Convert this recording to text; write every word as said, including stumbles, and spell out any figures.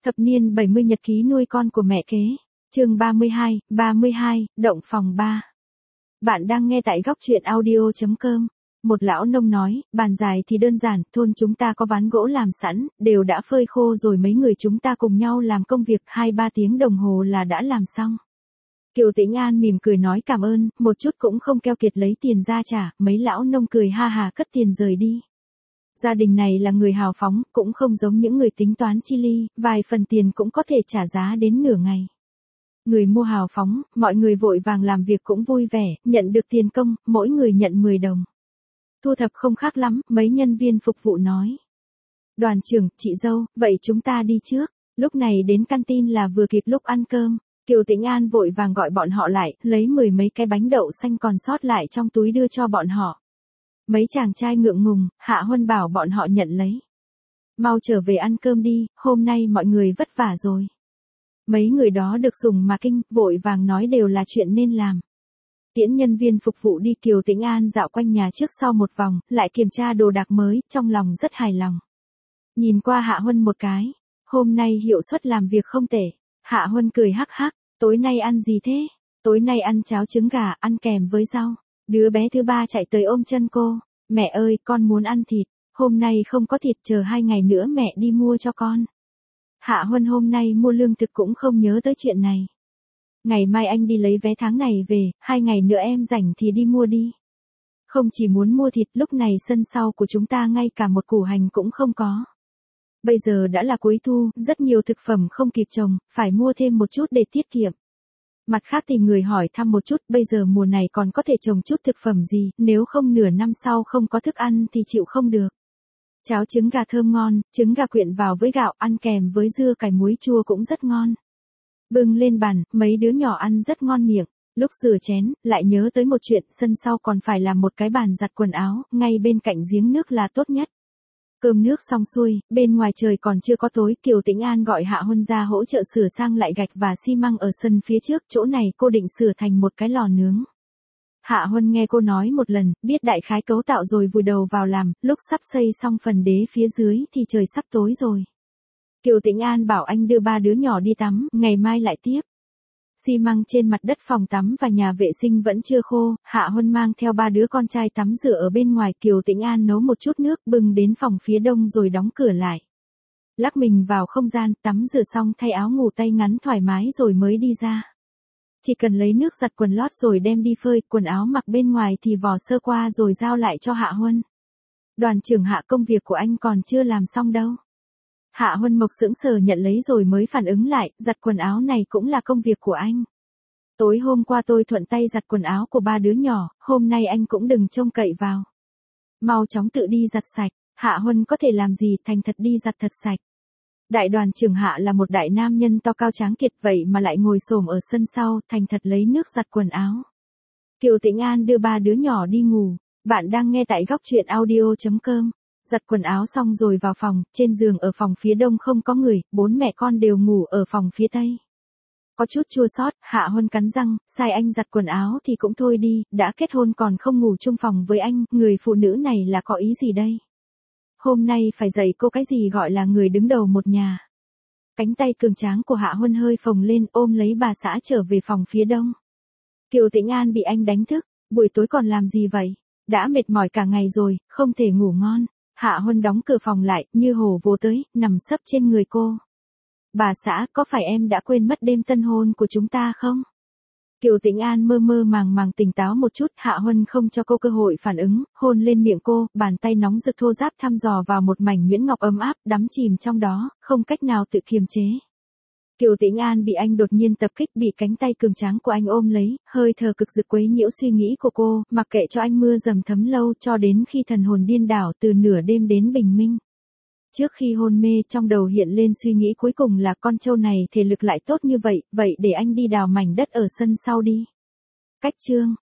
Thập niên bảy mươi nhật ký nuôi con của mẹ kế. Chương ba mươi hai, ba mươi hai, động phòng ba. Bạn đang nghe tại góc truyện audio chấm com. Một lão nông nói, bàn dài thì đơn giản, thôn chúng ta có ván gỗ làm sẵn, đều đã phơi khô rồi mấy người chúng ta cùng nhau làm công việc hai ba tiếng đồng hồ là đã làm xong. Kiều Tĩnh An mỉm cười nói cảm ơn, một chút cũng không keo kiệt lấy tiền ra trả, mấy lão nông cười ha hà cất tiền rời đi. Gia đình này là người hào phóng, cũng không giống những người tính toán chi ly, vài phần tiền cũng có thể trả giá đến nửa ngày. Người mua hào phóng, mọi người vội vàng làm việc cũng vui vẻ, nhận được tiền công, mỗi người nhận mười đồng. Thu thập không khác lắm, mấy nhân viên phục vụ nói. Đoàn trưởng, chị dâu, vậy chúng ta đi trước. Lúc này đến canteen là vừa kịp lúc ăn cơm. Kiều Tĩnh An vội vàng gọi bọn họ lại, lấy mười mấy cái bánh đậu xanh còn sót lại trong túi đưa cho bọn họ. Mấy chàng trai ngượng ngùng, Hạ Huân bảo bọn họ nhận lấy. Mau trở về ăn cơm đi, hôm nay mọi người vất vả rồi. Mấy người đó được sùng mà kinh, vội vàng nói đều là chuyện nên làm. Tiễn nhân viên phục vụ đi, Kiều Tĩnh An dạo quanh nhà trước sau một vòng, lại kiểm tra đồ đạc mới, trong lòng rất hài lòng. Nhìn qua Hạ Huân một cái, hôm nay hiệu suất làm việc không tệ. Hạ Huân cười hắc hắc, tối nay ăn gì thế? Tối nay ăn cháo trứng gà, ăn kèm với rau. Đứa bé thứ ba chạy tới ôm chân cô, mẹ ơi, con muốn ăn thịt, hôm nay không có thịt, chờ hai ngày nữa mẹ đi mua cho con. Hạ Huân hôm nay mua lương thực cũng không nhớ tới chuyện này. Ngày mai anh đi lấy vé tháng này về, hai ngày nữa em rảnh thì đi mua đi. Không chỉ muốn mua thịt, lúc này sân sau của chúng ta ngay cả một củ hành cũng không có. Bây giờ đã là cuối thu, rất nhiều thực phẩm không kịp trồng, phải mua thêm một chút để tiết kiệm. Mặt khác thì người hỏi thăm một chút, bây giờ mùa này còn có thể trồng chút thực phẩm gì, nếu không nửa năm sau không có thức ăn thì chịu không được. Cháo trứng gà thơm ngon, trứng gà quyện vào với gạo, ăn kèm với dưa cải muối chua cũng rất ngon. Bưng lên bàn, mấy đứa nhỏ ăn rất ngon miệng. Lúc rửa chén, lại nhớ tới một chuyện, sân sau còn phải làm một cái bàn giặt quần áo, ngay bên cạnh giếng nước là tốt nhất. Cơm nước xong xuôi, bên ngoài trời còn chưa có tối, Kiều Tĩnh An gọi Hạ Huân ra hỗ trợ sửa sang lại gạch và xi măng ở sân phía trước, chỗ này cô định sửa thành một cái lò nướng. Hạ Huân nghe cô nói một lần, biết đại khái cấu tạo rồi vùi đầu vào làm, lúc sắp xây xong phần đế phía dưới thì trời sắp tối rồi. Kiều Tĩnh An bảo anh đưa ba đứa nhỏ đi tắm, ngày mai lại tiếp. Xi măng trên mặt đất phòng tắm và nhà vệ sinh vẫn chưa khô, Hạ Huân mang theo ba đứa con trai tắm rửa ở bên ngoài, Kiều Tĩnh An nấu một chút nước bưng đến phòng phía đông rồi đóng cửa lại. Lắc mình vào không gian, tắm rửa xong thay áo ngủ tay ngắn thoải mái rồi mới đi ra. Chỉ cần lấy nước giặt quần lót rồi đem đi phơi, quần áo mặc bên ngoài thì vò sơ qua rồi giao lại cho Hạ Huân. Đoàn trưởng Hạ, công việc của anh còn chưa làm xong đâu. Hạ Huân Mộc sững sờ nhận lấy rồi mới phản ứng lại, giặt quần áo này cũng là công việc của anh. Tối hôm qua tôi thuận tay giặt quần áo của ba đứa nhỏ, hôm nay anh cũng đừng trông cậy vào. Mau chóng tự đi giặt sạch, Hạ Huân có thể làm gì, thành thật đi giặt thật sạch. Đại đoàn trưởng Hạ là một đại nam nhân to cao tráng kiệt, vậy mà lại ngồi xổm ở sân sau, thành thật lấy nước giặt quần áo. Kiều Tĩnh An đưa ba đứa nhỏ đi ngủ, bạn đang nghe tại góc truyện audio chấm com. Giặt quần áo xong rồi vào phòng, trên giường ở phòng phía đông không có người, bốn mẹ con đều ngủ ở phòng phía tây. Có chút chua xót, Hạ Huân cắn răng, sai anh giặt quần áo thì cũng thôi đi, đã kết hôn còn không ngủ chung phòng với anh, người phụ nữ này là có ý gì đây? Hôm nay phải dạy cô cái gì gọi là người đứng đầu một nhà. Cánh tay cường tráng của Hạ Huân hơi phồng lên, ôm lấy bà xã trở về phòng phía đông. Kiều Tĩnh An bị anh đánh thức, buổi tối còn làm gì vậy? Đã mệt mỏi cả ngày rồi, không thể ngủ ngon. Hạ Huân đóng cửa phòng lại, như hổ vồ tới, nằm sấp trên người cô. Bà xã, có phải em đã quên mất đêm tân hôn của chúng ta không? Kiều Tĩnh An mơ mơ màng màng tỉnh táo một chút, Hạ Huân không cho cô cơ hội phản ứng, hôn lên miệng cô, bàn tay nóng rực thô ráp thăm dò vào một mảnh nhuyễn ngọc ấm áp, đắm chìm trong đó, không cách nào tự kiềm chế. Kiều Tĩnh An bị anh đột nhiên tập kích, bị cánh tay cường tráng của anh ôm lấy, hơi thở cực dực quấy nhiễu suy nghĩ của cô, mặc kệ cho anh mưa dầm thấm lâu cho đến khi thần hồn điên đảo từ nửa đêm đến bình minh. Trước khi hôn mê, trong đầu hiện lên suy nghĩ cuối cùng là con trâu này thể lực lại tốt như vậy, vậy để anh đi đào mảnh đất ở sân sau đi. Cách chương